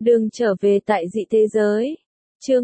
Đường trở về tại dị thế giới. Chương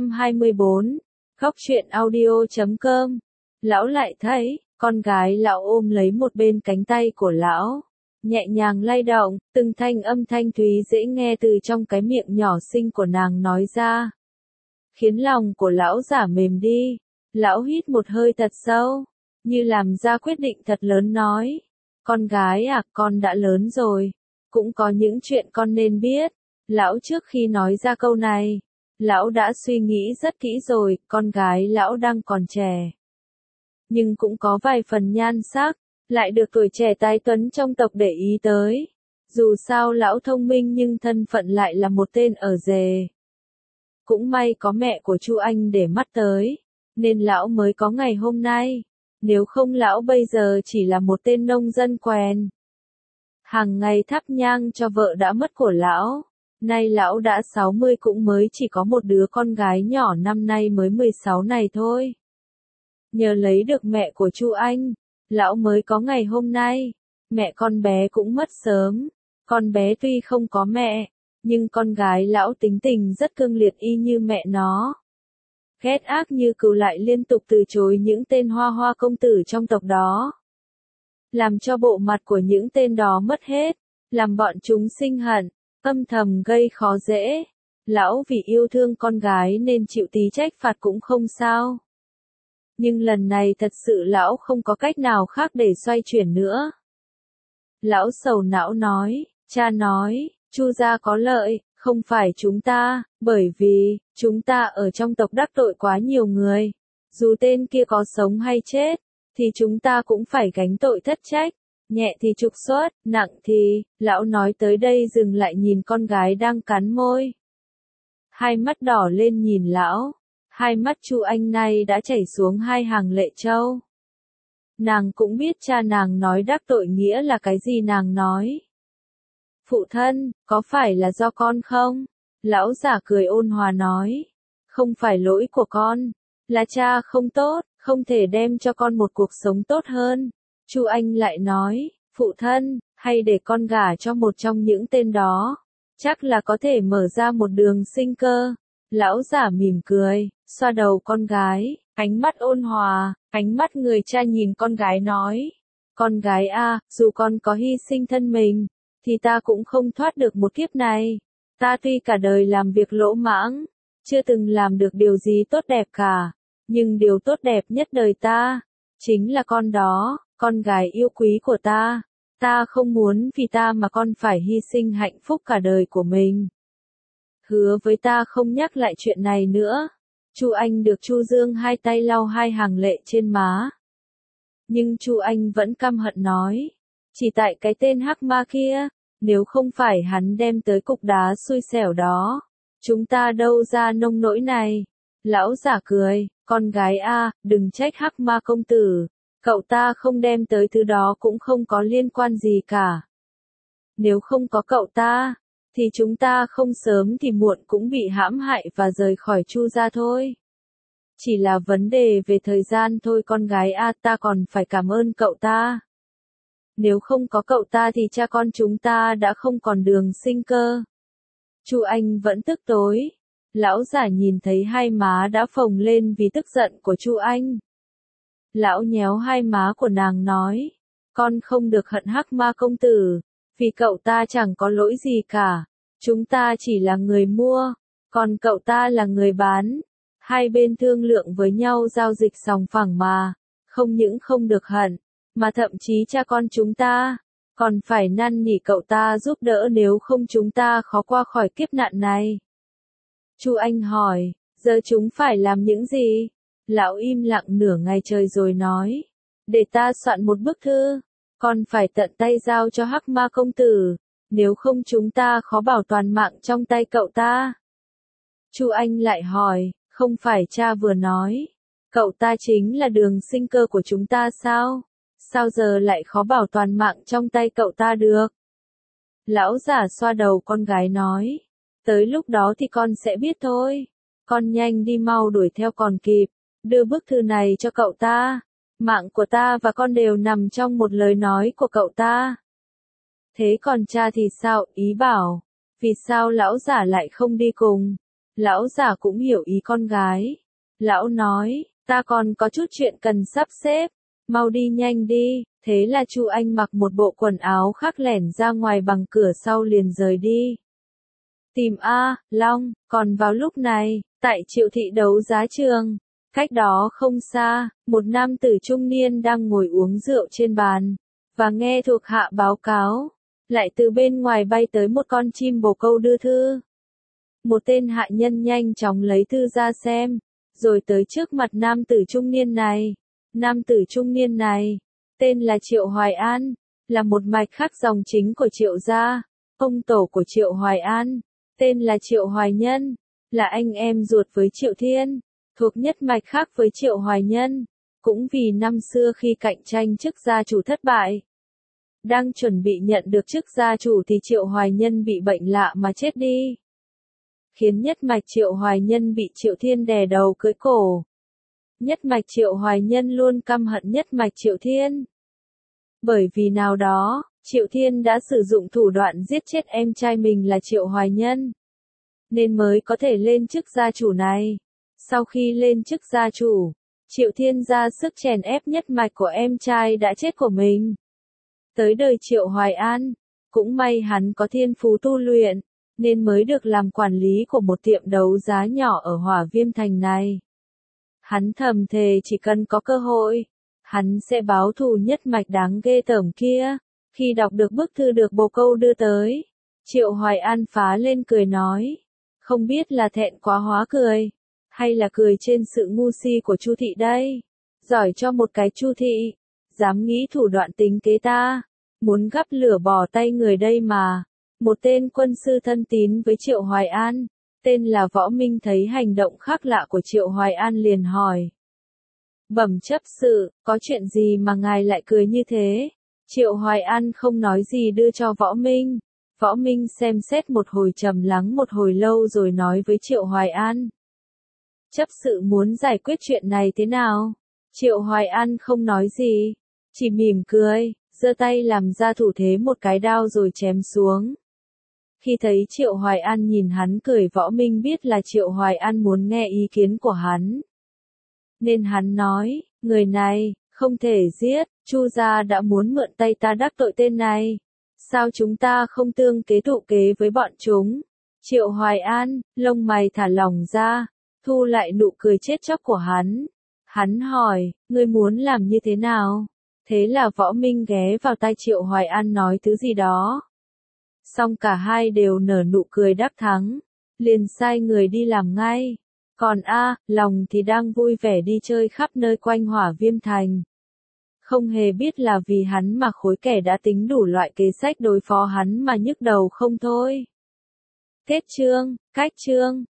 124. Góc truyện audio.com. Lão lại thấy, con gái lão ôm lấy một bên cánh tay của lão, nhẹ nhàng lay động, từng thanh âm thanh thúy dễ nghe từ trong cái miệng nhỏ xinh của nàng nói ra, khiến lòng của lão giả mềm đi. Lão hít một hơi thật sâu, như làm ra quyết định thật lớn nói, con gái à, con đã lớn rồi, cũng có những chuyện con nên biết. Lão trước khi nói ra câu này, lão đã suy nghĩ rất kỹ rồi, con gái lão đang còn trẻ, nhưng cũng có vài phần nhan sắc, lại được tuổi trẻ tài tuấn trong tộc để ý tới. Dù sao lão thông minh nhưng thân phận lại là một tên ở rề. Cũng may có mẹ của Chu Anh để mắt tới, nên lão mới có ngày hôm nay. Nếu không lão bây giờ chỉ là một tên nông dân quèn, hàng ngày thắp nhang cho vợ đã mất của lão. Nay lão đã 60 cũng mới chỉ có một đứa con gái nhỏ năm nay mới 16 này thôi. Nhờ lấy được mẹ của Chu Anh, lão mới có ngày hôm nay. Mẹ con bé cũng mất sớm. Con bé tuy không có mẹ, nhưng con gái lão tính tình rất cương liệt y như mẹ nó. Ghét ác như cừu, lại liên tục từ chối những tên hoa hoa công tử trong tộc đó, làm cho bộ mặt của những tên đó mất hết, làm bọn chúng sinh hận, âm thầm gây khó dễ. Lão vì yêu thương con gái nên chịu tí trách phạt cũng không sao. Nhưng lần này thật sự lão không có cách nào khác để xoay chuyển nữa. Lão sầu não nói, cha nói, Chu gia có lợi, không phải chúng ta, bởi vì, chúng ta ở trong tộc đắc tội quá nhiều người. Dù tên kia có sống hay chết, thì chúng ta cũng phải gánh tội thất trách. Nhẹ thì trục xuất, nặng thì, lão nói tới đây dừng lại nhìn con gái đang cắn môi. Hai mắt đỏ lên nhìn lão, hai mắt Chu Anh này đã chảy xuống hai hàng lệ trâu. Nàng cũng biết cha nàng nói đắc tội nghĩa là cái gì nàng nói. Phụ thân, có phải là do con không? Lão giả cười ôn hòa nói, không phải lỗi của con, là cha không tốt, không thể đem cho con một cuộc sống tốt hơn. Chu Anh lại nói, phụ thân, hay để con gả cho một trong những tên đó, chắc là có thể mở ra một đường sinh cơ. Lão giả mỉm cười, xoa đầu con gái, ánh mắt ôn hòa, ánh mắt người cha nhìn con gái nói, con gái à, dù con có hy sinh thân mình, thì ta cũng không thoát được một kiếp này. Ta tuy cả đời làm việc lỗ mãng, chưa từng làm được điều gì tốt đẹp cả, nhưng điều tốt đẹp nhất đời ta, chính là con đó, con gái yêu quý của ta. Ta không muốn vì ta mà con phải hy sinh hạnh phúc cả đời của mình. Hứa với ta không nhắc lại chuyện này nữa. Chu Anh được Chu Dương hai tay lau hai hàng lệ trên má. Nhưng Chu Anh vẫn căm hận nói, chỉ tại cái tên hắc ma kia, nếu không phải hắn đem tới cục đá xui xẻo đó, chúng ta đâu ra nông nỗi này. Lão giả cười, con gái a, đừng trách hắc ma công tử, cậu ta không đem tới thứ đó cũng không có liên quan gì cả. Nếu không có cậu ta, thì chúng ta không sớm thì muộn cũng bị hãm hại và rời khỏi Chu gia thôi. Chỉ là vấn đề về thời gian thôi con gái a, ta còn phải cảm ơn cậu ta. Nếu không có cậu ta thì cha con chúng ta đã không còn đường sinh cơ. Chu Anh vẫn tức tối. Lão giả nhìn thấy hai má đã phồng lên vì tức giận của Chu Anh. Lão nhéo hai má của nàng nói, con không được hận hắc ma công tử, vì cậu ta chẳng có lỗi gì cả. Chúng ta chỉ là người mua, còn cậu ta là người bán. Hai bên thương lượng với nhau giao dịch sòng phẳng mà, không những không được hận, mà thậm chí cha con chúng ta còn phải năn nỉ cậu ta giúp đỡ, nếu không chúng ta khó qua khỏi kiếp nạn này. Chu Anh hỏi, giờ chúng phải làm những gì? Lão im lặng nửa ngày trời rồi nói, để ta soạn một bức thư, con phải tận tay giao cho hắc ma công tử, nếu không chúng ta khó bảo toàn mạng trong tay cậu ta. Chu Anh lại hỏi, không phải cha vừa nói, cậu ta chính là đường sinh cơ của chúng ta sao? Sao giờ lại khó bảo toàn mạng trong tay cậu ta được? Lão giả xoa đầu con gái nói, tới lúc đó thì con sẽ biết thôi. Con nhanh đi mau đuổi theo còn kịp, đưa bức thư này cho cậu ta. Mạng của ta và con đều nằm trong một lời nói của cậu ta. Thế còn cha thì sao? Ý bảo, Vì sao lão giả lại không đi cùng? Lão giả cũng hiểu ý con gái. Lão nói, ta còn có chút chuyện cần sắp xếp, mau đi nhanh đi. Thế là Chu Anh mặc một bộ quần áo khác lẻn ra ngoài bằng cửa sau liền rời đi. Tìm A, Long, còn vào lúc này, tại Triệu thị đấu giá trường, cách đó không xa, một nam tử trung niên đang ngồi uống rượu trên bàn, và nghe thuộc hạ báo cáo, lại từ bên ngoài bay tới một con chim bồ câu đưa thư. Một tên hạ nhân nhanh chóng lấy thư ra xem, rồi tới trước mặt nam tử trung niên này. Nam tử trung niên này, tên là Triệu Hoài An, là một mạch khác dòng chính của Triệu gia. Ông tổ của Triệu Hoài An, tên là Triệu Hoài Nhân, là anh em ruột với Triệu Thiên, thuộc nhất mạch khác với Triệu Hoài Nhân. Cũng vì năm xưa khi cạnh tranh chức gia chủ thất bại, đang chuẩn bị nhận được chức gia chủ thì Triệu Hoài Nhân bị bệnh lạ mà chết đi, khiến nhất mạch Triệu Hoài Nhân bị Triệu Thiên đè đầu cưỡi cổ. Nhất mạch Triệu Hoài Nhân luôn căm hận nhất mạch Triệu Thiên. Bởi vì nào đó, Triệu Thiên đã sử dụng thủ đoạn giết chết em trai mình là Triệu Hoài Nhân, nên mới có thể lên chức gia chủ này. Sau khi lên chức gia chủ, Triệu Thiên ra sức chèn ép nhất mạch của em trai đã chết của mình. Tới đời Triệu Hoài An, cũng may hắn có thiên phú tu luyện, nên mới được làm quản lý của một tiệm đấu giá nhỏ ở Hỏa Viêm Thành này. Hắn thầm thề chỉ cần có cơ hội, hắn sẽ báo thù nhất mạch đáng ghê tởm kia. Khi đọc được bức thư được bồ câu đưa tới, Triệu Hoài An phá lên cười nói, không biết là thẹn quá hóa cười, hay là cười trên sự ngu si của Chu thị đây. Giỏi cho một cái Chu thị, dám nghĩ thủ đoạn tính kế ta, muốn gắp lửa bỏ tay người đây mà. Một tên quân sư thân tín với Triệu Hoài An, tên là Võ Minh thấy hành động khác lạ của Triệu Hoài An liền hỏi. Bẩm chấp sự, có chuyện gì mà ngài lại cười như thế? Triệu Hoài An không nói gì đưa cho Võ Minh. Võ Minh xem xét một hồi trầm lắng một hồi lâu rồi nói với Triệu Hoài An. Chấp sự muốn giải quyết chuyện này thế nào? Triệu Hoài An không nói gì, chỉ mỉm cười, giơ tay làm ra thủ thế một cái đao rồi chém xuống. Khi thấy Triệu Hoài An nhìn hắn cười, Võ Minh biết là Triệu Hoài An muốn nghe ý kiến của hắn. Nên hắn nói, người này, không thể giết, Chu gia đã muốn mượn tay ta đắc tội tên này. Sao chúng ta không tương kế tụ kế với bọn chúng? Triệu Hoài An, lông mày thả lỏng ra, thu lại nụ cười chết chóc của hắn. Hắn hỏi, ngươi muốn làm như thế nào? Thế là Võ Minh ghé vào tai Triệu Hoài An nói thứ gì đó. Xong cả hai đều nở nụ cười đắc thắng, liền sai người đi làm ngay. Còn Lòng thì đang vui vẻ đi chơi khắp nơi quanh Hỏa Viêm Thành. Không hề biết là vì hắn mà khối kẻ đã tính đủ loại kế sách đối phó hắn mà nhức đầu không thôi. Kết chương, cách chương.